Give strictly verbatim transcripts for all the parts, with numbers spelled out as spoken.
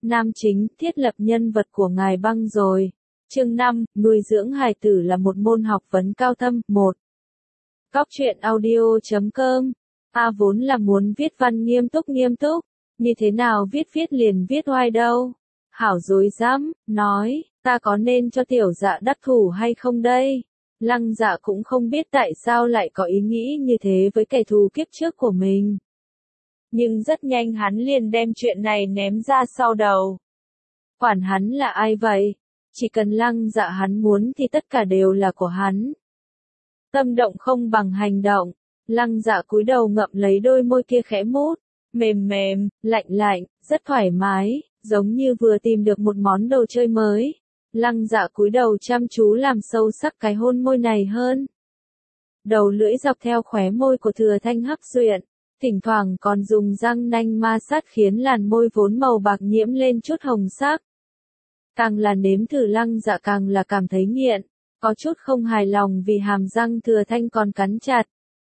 Nam chính, thiết lập nhân vật của ngài băng rồi. Chương năm, nuôi dưỡng hài tử là một môn học vấn cao thâm. một. Góc truyện audio chấm com. A vốn là muốn viết văn nghiêm túc nghiêm túc, như thế nào viết viết liền viết oai đâu. Hảo dối dám, nói, ta có nên cho tiểu dạ đắc thủ hay không đây? Lăng Dạ cũng không biết tại sao lại có ý nghĩ như thế với kẻ thù kiếp trước của mình. Nhưng rất nhanh hắn liền đem chuyện này ném ra sau đầu. Quản hắn là ai vậy? Chỉ cần Lăng Dạ hắn muốn thì tất cả đều là của hắn. Tâm động không bằng hành động. Lăng Dạ cúi đầu ngậm lấy đôi môi kia khẽ mút, mềm mềm, lạnh lạnh, rất thoải mái, giống như vừa tìm được một món đồ chơi mới. Lăng Dạ cúi đầu chăm chú làm sâu sắc cái hôn môi này hơn. Đầu lưỡi dọc theo khóe môi của Thừa Thanh hấp duyện, thỉnh thoảng còn dùng răng nanh ma sát khiến làn môi vốn màu bạc nhiễm lên chút hồng sắc. Càng là nếm thử Lăng Dạ càng là cảm thấy nghiện, có chút không hài lòng vì hàm răng Thừa Thanh còn cắn chặt.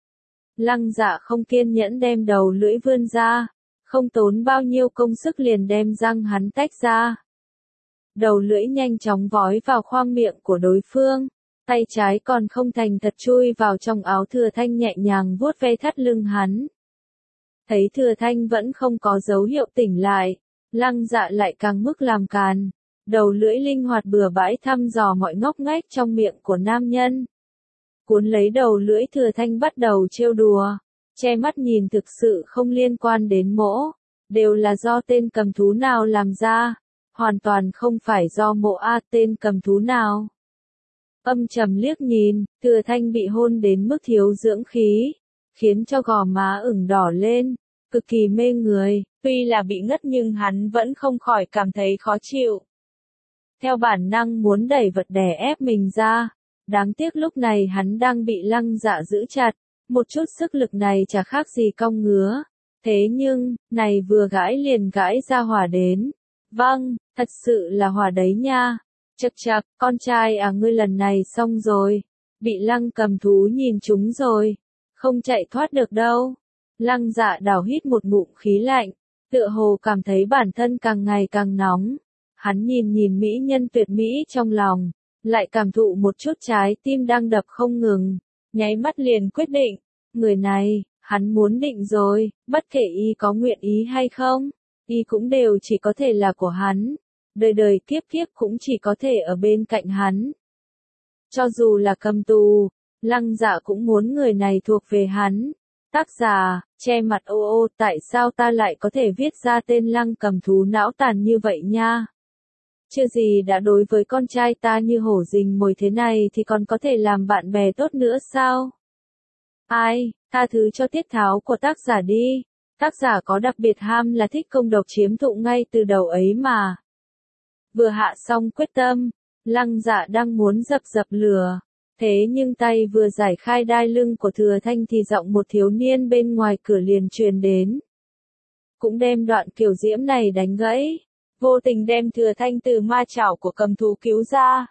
Lăng Dạ không kiên nhẫn đem đầu lưỡi vươn ra, không tốn bao nhiêu công sức liền đem răng hắn tách ra. Đầu lưỡi nhanh chóng vói vào khoang miệng của đối phương, tay trái còn không thành thật chui vào trong áo Thừa Thanh nhẹ nhàng vuốt ve thắt lưng hắn. Thấy Thừa Thanh vẫn không có dấu hiệu tỉnh lại, Lăng Dạ lại càng mức làm càn, đầu lưỡi linh hoạt bừa bãi thăm dò mọi ngóc ngách trong miệng của nam nhân. Cuốn lấy đầu lưỡi Thừa Thanh bắt đầu trêu đùa, che mắt nhìn thực sự không liên quan đến mỗ, đều là do tên cầm thú nào làm ra, hoàn toàn không phải do mộ A tên cầm thú nào. Âm trầm liếc nhìn, Thừa Thanh bị hôn đến mức thiếu dưỡng khí, khiến cho gò má ửng đỏ lên, cực kỳ mê người, tuy là bị ngất nhưng hắn vẫn không khỏi cảm thấy khó chịu. Theo bản năng muốn đẩy vật đè ép mình ra, đáng tiếc lúc này hắn đang bị Lăng Dạ giữ chặt, một chút sức lực này chả khác gì cong ngứa. Thế nhưng, này vừa gãi liền gãi ra hỏa đến. Vâng, thật sự là hỏa đấy nha. Chậc chậc, con trai à ngươi lần này xong rồi. Bị Lăng cầm thú nhìn trúng rồi. Không chạy thoát được đâu. Lăng Dạ đảo hít một ngụm khí lạnh, tựa hồ cảm thấy bản thân càng ngày càng nóng. Hắn nhìn nhìn mỹ nhân tuyệt mỹ trong lòng, lại cảm thụ một chút trái tim đang đập không ngừng, nháy mắt liền quyết định, người này, hắn muốn định rồi, bất kể y có nguyện ý hay không, y cũng đều chỉ có thể là của hắn, đời đời kiếp kiếp cũng chỉ có thể ở bên cạnh hắn. Cho dù là cầm tù, Lăng Dạ cũng muốn người này thuộc về hắn. Tác giả, che mặt ô ô, tại sao ta lại có thể viết ra tên Lăng cầm thú não tàn như vậy nha? Chưa gì đã đối với con trai ta như hổ rình mồi thế này thì còn có thể làm bạn bè tốt nữa sao? Ai, tha thứ cho tiết tháo của tác giả đi. Tác giả có đặc biệt ham là thích công độc chiếm thụ ngay từ đầu ấy mà. Vừa hạ xong quyết tâm, Lăng Dạ đang muốn dập dập lửa. Thế nhưng tay vừa giải khai đai lưng của Thừa Thanh thì giọng một thiếu niên bên ngoài cửa liền truyền đến. Cũng đem đoạn kiều diễm này đánh gãy. Vô tình đem Thừa Thanh từ ma chảo của cầm thú cứu ra.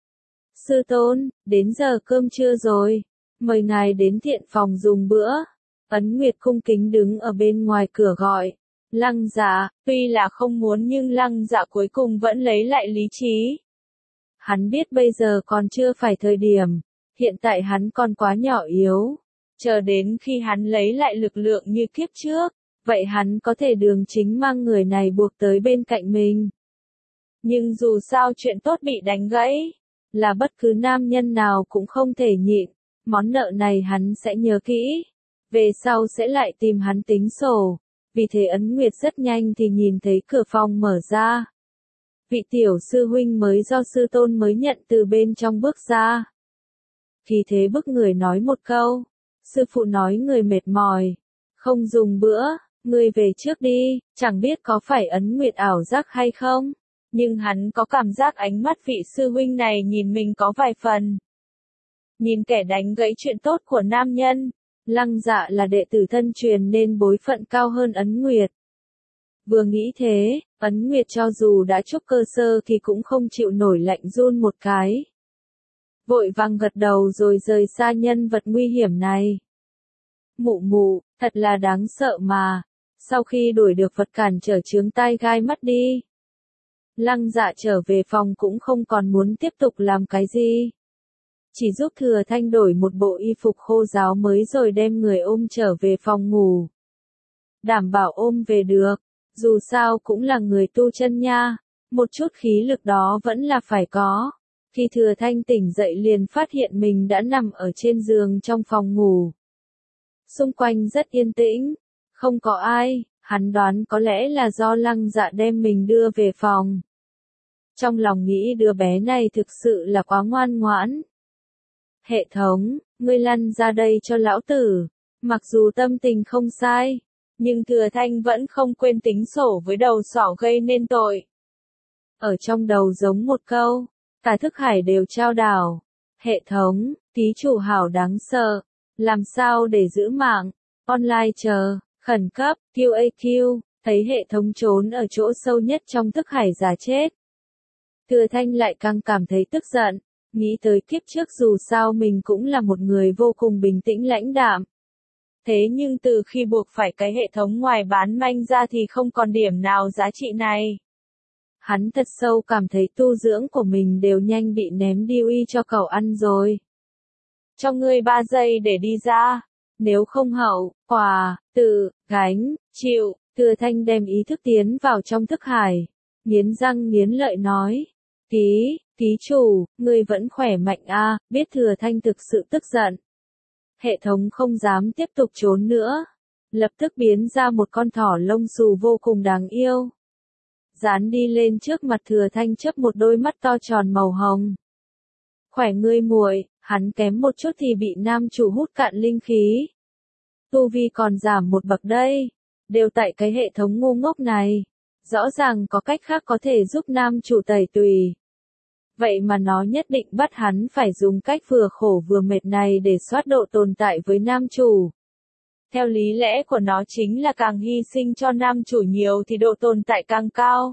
Sư tôn, đến giờ cơm trưa rồi, mời ngài đến thiện phòng dùng bữa. Ấn Nguyệt cung kính đứng ở bên ngoài cửa gọi. Lăng Dạ, tuy là không muốn nhưng Lăng Dạ cuối cùng vẫn lấy lại lý trí. Hắn biết bây giờ còn chưa phải thời điểm, hiện tại hắn còn quá nhỏ yếu. Chờ đến khi hắn lấy lại lực lượng như kiếp trước, vậy hắn có thể đường chính mang người này buộc tới bên cạnh mình. Nhưng dù sao chuyện tốt bị đánh gãy, là bất cứ nam nhân nào cũng không thể nhịn, món nợ này hắn sẽ nhớ kỹ, về sau sẽ lại tìm hắn tính sổ. Vì thế Ấn Nguyệt rất nhanh thì nhìn thấy cửa phòng mở ra. Vị tiểu sư huynh mới do sư tôn mới nhận từ bên trong bước ra. Khi thế bức người nói một câu, sư phụ nói người mệt mỏi, không dùng bữa. Ngươi về trước đi, chẳng biết có phải Ấn Nguyệt ảo giác hay không, nhưng hắn có cảm giác ánh mắt vị sư huynh này nhìn mình có vài phần. Nhìn kẻ đánh gãy chuyện tốt của nam nhân, Lăng Dạ là đệ tử thân truyền nên bối phận cao hơn Ấn Nguyệt. Vừa nghĩ thế, Ấn Nguyệt cho dù đã trúc cơ sơ thì cũng không chịu nổi lạnh run một cái. Vội vàng gật đầu rồi rời xa nhân vật nguy hiểm này. Mụ mụ, thật là đáng sợ mà. Sau khi đuổi được vật cản trở chướng tai gai mắt đi, Lăng Dạ trở về phòng cũng không còn muốn tiếp tục làm cái gì. Chỉ giúp Thừa Thanh đổi một bộ y phục khô ráo mới rồi đem người ôm trở về phòng ngủ. Đảm bảo ôm về được, dù sao cũng là người tu chân nha, một chút khí lực đó vẫn là phải có. Khi Thừa Thanh tỉnh dậy liền phát hiện mình đã nằm ở trên giường trong phòng ngủ. Xung quanh rất yên tĩnh, không có ai, hắn đoán có lẽ là do Lăng Dạ đem mình đưa về phòng. Trong lòng nghĩ đứa bé này thực sự là quá ngoan ngoãn. Hệ thống, ngươi lăn ra đây cho lão tử. Mặc dù tâm tình không sai, nhưng Thừa Thanh vẫn không quên tính sổ với đầu sỏ gây nên tội. Ở trong đầu giống một câu, cả thức hải đều trao đảo. Hệ thống, ký chủ hảo đáng sợ, làm sao để giữ mạng, online chờ, khẩn cấp, quy a quy, thấy hệ thống trốn ở chỗ sâu nhất trong thức hải giả chết. Thừa Thanh lại càng cảm thấy tức giận, nghĩ tới kiếp trước dù sao mình cũng là một người vô cùng bình tĩnh lãnh đạm. Thế nhưng từ khi buộc phải cái hệ thống ngoài bán manh ra thì không còn điểm nào giá trị này. Hắn thật sâu cảm thấy tu dưỡng của mình đều nhanh bị ném đi uy cho cậu ăn rồi. Cho ngươi ba giây để đi ra, nếu không hậu, quả, tự, gánh, chịu. Thừa Thanh đem ý thức tiến vào trong thức hải, nghiến răng nghiến lợi nói, ký, ký chủ, ngươi vẫn khỏe mạnh a. À, biết Thừa Thanh thực sự tức giận. Hệ thống không dám tiếp tục trốn nữa, lập tức biến ra một con thỏ lông xù vô cùng đáng yêu. Dán đi lên trước mặt Thừa Thanh chớp một đôi mắt to tròn màu hồng. Khỏe ngươi muội, hắn kém một chút thì bị nam chủ hút cạn linh khí. Tu vi còn giảm một bậc đây, đều tại cái hệ thống ngu ngốc này. Rõ ràng có cách khác có thể giúp nam chủ tẩy tùy. Vậy mà nó nhất định bắt hắn phải dùng cách vừa khổ vừa mệt này để soát độ tồn tại với nam chủ. Theo lý lẽ của nó chính là càng hy sinh cho nam chủ nhiều thì độ tồn tại càng cao.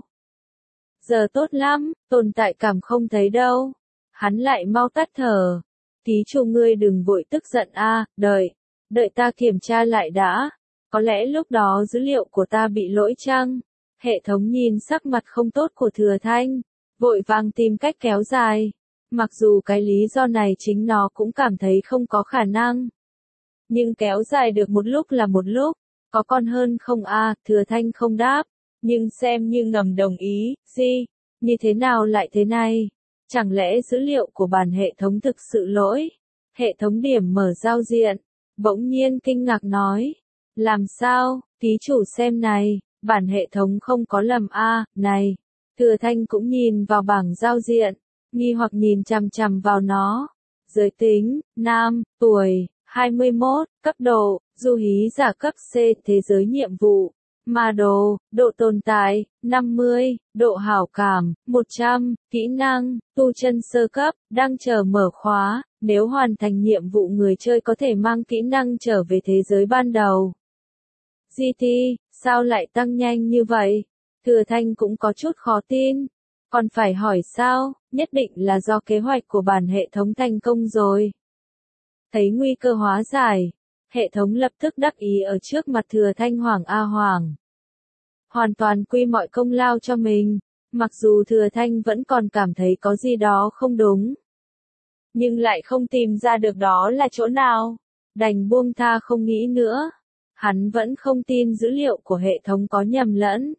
Giờ tốt lắm, tồn tại cảm không thấy đâu. Hắn lại mau tắt thở. Ký chủ ngươi đừng vội tức giận a, đợi, đợi ta kiểm tra lại đã. Có lẽ lúc đó dữ liệu của ta bị lỗi chăng? Hệ thống nhìn sắc mặt không tốt của Thừa Thanh, vội vàng tìm cách kéo dài. Mặc dù cái lý do này chính nó cũng cảm thấy không có khả năng. Nhưng kéo dài được một lúc là một lúc, có con hơn không a? À, Thừa Thanh không đáp, nhưng xem như ngầm đồng ý, gì, như thế nào lại thế này? Chẳng lẽ dữ liệu của bản hệ thống thực sự lỗi? Hệ thống điểm mở giao diện, bỗng nhiên kinh ngạc nói, làm sao, ký chủ xem này, bản hệ thống không có lầm a, à, này. Thừa Thanh cũng nhìn vào bảng giao diện, nghi hoặc nhìn chằm chằm vào nó. Giới tính, nam, tuổi, hai mươi mốt, cấp độ, du hí giả cấp C, thế giới nhiệm vụ, ma đồ, độ tồn tại, năm mươi, độ hảo cảm, một trăm, kỹ năng, tu chân sơ cấp, đang chờ mở khóa, nếu hoàn thành nhiệm vụ người chơi có thể mang kỹ năng trở về thế giới ban đầu. giê tê, sao lại tăng nhanh như vậy? Thừa Thanh cũng có chút khó tin. Còn phải hỏi sao, nhất định là do kế hoạch của bản hệ thống thành công rồi. Thấy nguy cơ hóa giải, hệ thống lập tức đắc ý ở trước mặt Thừa Thanh Hoàng A Hoàng. Hoàn toàn quy mọi công lao cho mình, mặc dù Thừa Thanh vẫn còn cảm thấy có gì đó không đúng. Nhưng lại không tìm ra được đó là chỗ nào, đành buông tha không nghĩ nữa. Hắn vẫn không tin dữ liệu của hệ thống có nhầm lẫn.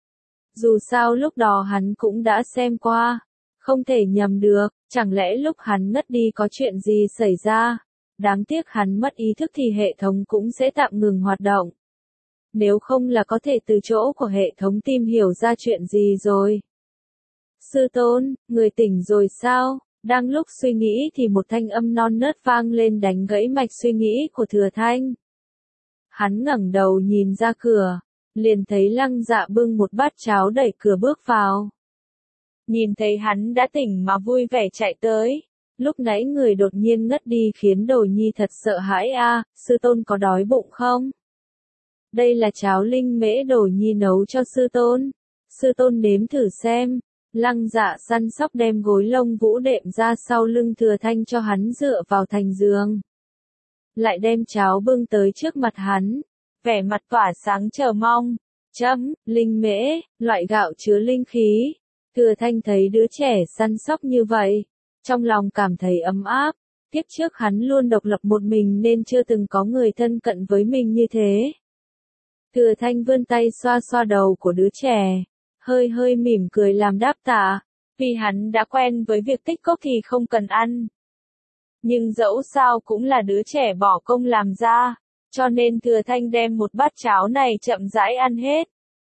Dù sao lúc đó hắn cũng đã xem qua, không thể nhầm được, chẳng lẽ lúc hắn ngất đi có chuyện gì xảy ra? Đáng tiếc hắn mất ý thức thì hệ thống cũng sẽ tạm ngừng hoạt động. Nếu không là có thể từ chỗ của hệ thống tìm hiểu ra chuyện gì rồi. Sư tôn, người tỉnh rồi sao? Đang lúc suy nghĩ thì một thanh âm non nớt vang lên đánh gãy mạch suy nghĩ của Thừa Thanh. Hắn ngẩng đầu nhìn ra cửa, liền thấy Lăng Dạ bưng một bát cháo đẩy cửa bước vào. Nhìn thấy hắn đã tỉnh mà vui vẻ chạy tới. Lúc nãy người đột nhiên ngất đi khiến Đồ Nhi thật sợ hãi a, à, sư tôn có đói bụng không? Đây là cháo linh mễ Đồ Nhi nấu cho sư tôn. Sư tôn nếm thử xem. Lăng Dạ săn sóc đem gối lông vũ đệm ra sau lưng Thừa Thanh cho hắn dựa vào thành giường. Lại đem cháo bưng tới trước mặt hắn, vẻ mặt tỏa sáng chờ mong. Chấm, linh mễ, loại gạo chứa linh khí. Thừa Thanh thấy đứa trẻ săn sóc như vậy, trong lòng cảm thấy ấm áp. Kiếp trước hắn luôn độc lập một mình nên chưa từng có người thân cận với mình như thế. Thừa Thanh vươn tay xoa xoa đầu của đứa trẻ, hơi hơi mỉm cười làm đáp tạ, vì hắn đã quen với việc tích cốc thì không cần ăn. Nhưng dẫu sao cũng là đứa trẻ bỏ công làm ra, cho nên Thừa Thanh đem một bát cháo này chậm rãi ăn hết.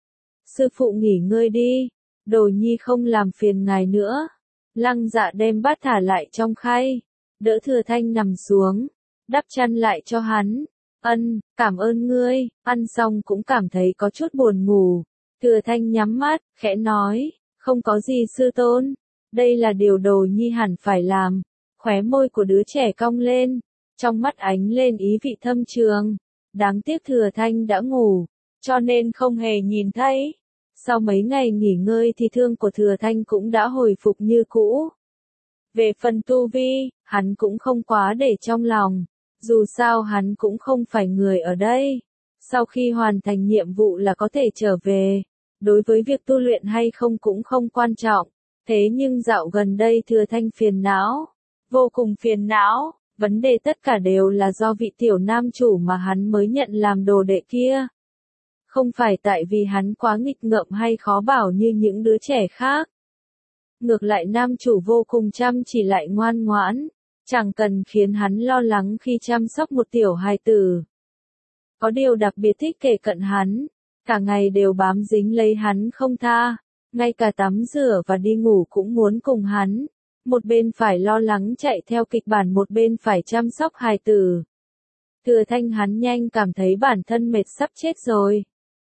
Sư phụ nghỉ ngơi đi, Đồ Nhi không làm phiền ngài nữa. Lăng Dạ đem bát thả lại trong khay, đỡ Thừa Thanh nằm xuống, đắp chăn lại cho hắn. Ân, cảm ơn ngươi. Ăn xong cũng cảm thấy có chút buồn ngủ. Thừa Thanh nhắm mắt, khẽ nói, không có gì sư tôn. Đây là điều Đồ Nhi hẳn phải làm. Khóe môi của đứa trẻ cong lên, trong mắt ánh lên ý vị thâm trường. Đáng tiếc Thừa Thanh đã ngủ, cho nên không hề nhìn thấy. Sau mấy ngày nghỉ ngơi thì thương của Thừa Thanh cũng đã hồi phục như cũ. Về phần tu vi, hắn cũng không quá để trong lòng. Dù sao hắn cũng không phải người ở đây. Sau khi hoàn thành nhiệm vụ là có thể trở về. Đối với việc tu luyện hay không cũng không quan trọng. Thế nhưng dạo gần đây Thừa Thanh phiền não. Vô cùng phiền não. Vấn đề tất cả đều là do vị tiểu nam chủ mà hắn mới nhận làm đồ đệ kia. Không phải tại vì hắn quá nghịch ngợm hay khó bảo như những đứa trẻ khác. Ngược lại nam chủ vô cùng chăm chỉ lại ngoan ngoãn. Chẳng cần khiến hắn lo lắng khi chăm sóc một tiểu hài tử. Có điều đặc biệt thích kể cận hắn. Cả ngày đều bám dính lấy hắn không tha. Ngay cả tắm rửa và đi ngủ cũng muốn cùng hắn. Một bên phải lo lắng chạy theo kịch bản, một bên phải chăm sóc hài tử. Thừa Thanh hắn nhanh cảm thấy bản thân mệt sắp chết rồi.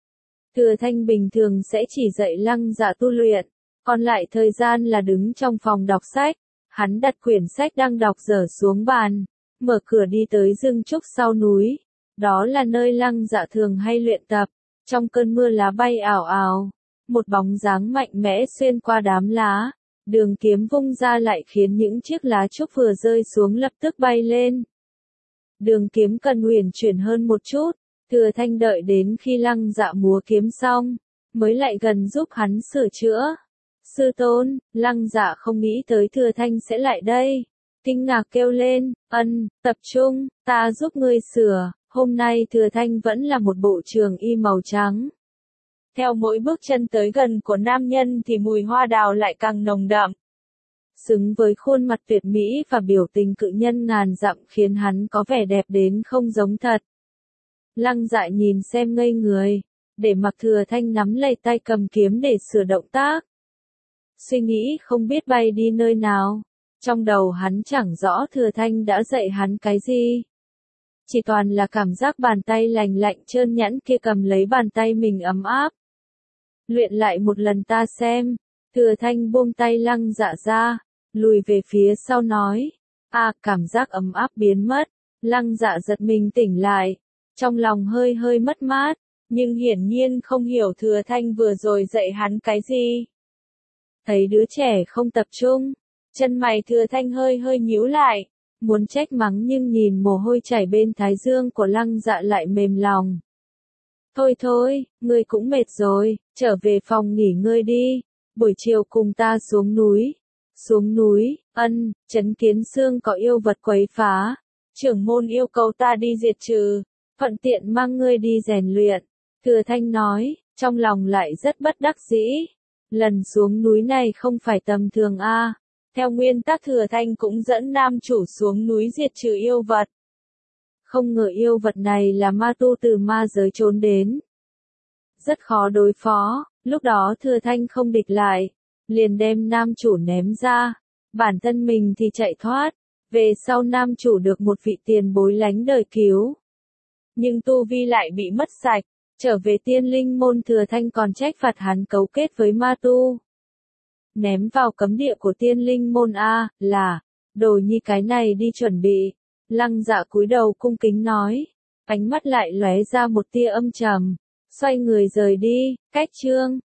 Thừa Thanh bình thường sẽ chỉ dạy Lăng Dạ tu luyện, còn lại thời gian là đứng trong phòng đọc sách. Hắn đặt quyển sách đang đọc dở xuống bàn, mở cửa đi tới rừng trúc sau núi. Đó là nơi Lăng Dạ thường hay luyện tập. Trong cơn mưa lá bay ảo ảo, một bóng dáng mạnh mẽ xuyên qua đám lá. Đường kiếm vung ra lại khiến những chiếc lá trúc vừa rơi xuống lập tức bay lên. Đường kiếm cần uyển chuyển hơn một chút. Thừa Thanh đợi đến khi Lăng Dạ múa kiếm xong, mới lại gần giúp hắn sửa chữa. Sư tôn, Lăng Dạ không nghĩ tới Thừa Thanh sẽ lại đây. Kinh ngạc kêu lên, ân, tập trung, ta giúp ngươi sửa. Hôm nay Thừa Thanh vẫn là một bộ trường y màu trắng. Theo mỗi bước chân tới gần của nam nhân thì mùi hoa đào lại càng nồng đậm. Xứng với khuôn mặt tuyệt mỹ và biểu tình cự nhân ngàn dặm khiến hắn có vẻ đẹp đến không giống thật. Lăng Dạ nhìn xem ngây người, để mặc Thừa Thanh nắm lấy tay cầm kiếm để sửa động tác. Suy nghĩ không biết bay đi nơi nào. Trong đầu hắn chẳng rõ Thừa Thanh đã dạy hắn cái gì. Chỉ toàn là cảm giác bàn tay lành lạnh trơn nhẵn kia cầm lấy bàn tay mình ấm áp. Luyện lại một lần ta xem. Thừa Thanh buông tay Lăng Dạ ra, lùi về phía sau nói. À, cảm giác ấm áp biến mất. Lăng Dạ giật mình tỉnh lại. Trong lòng hơi hơi mất mát, nhưng hiển nhiên không hiểu Thừa Thanh vừa rồi dạy hắn cái gì. Thấy đứa trẻ không tập trung, chân mày Thừa Thanh hơi hơi nhíu lại, muốn trách mắng nhưng nhìn mồ hôi chảy bên thái dương của Lăng Dạ lại mềm lòng. Thôi thôi, ngươi cũng mệt rồi, trở về phòng nghỉ ngơi đi, buổi chiều cùng ta xuống núi. Xuống núi, ân, Trấn Kiến Xương có yêu vật quấy phá, trưởng môn yêu cầu ta đi diệt trừ, thuận tiện mang ngươi đi rèn luyện. Thừa Thanh nói, trong lòng lại rất bất đắc dĩ. Lần xuống núi này không phải tầm thường a. À. Theo nguyên tắc Thừa Thanh cũng dẫn nam chủ xuống núi diệt trừ yêu vật. Không ngờ yêu vật này là ma tu từ ma giới trốn đến. Rất khó đối phó, lúc đó Thừa Thanh không địch lại, liền đem nam chủ ném ra, bản thân mình thì chạy thoát. Về sau nam chủ được một vị tiền bối lánh đời cứu. Nhưng tu vi lại bị mất sạch, trở về tiên linh môn Thừa Thanh còn trách phạt hắn cấu kết với ma tu. Ném vào cấm địa của tiên linh môn a, là, Đồ Nhi cái này đi chuẩn bị. Lăng Dạ cúi đầu cung kính nói, ánh mắt lại lóe ra một tia âm trầm, xoay người rời đi. Cách chương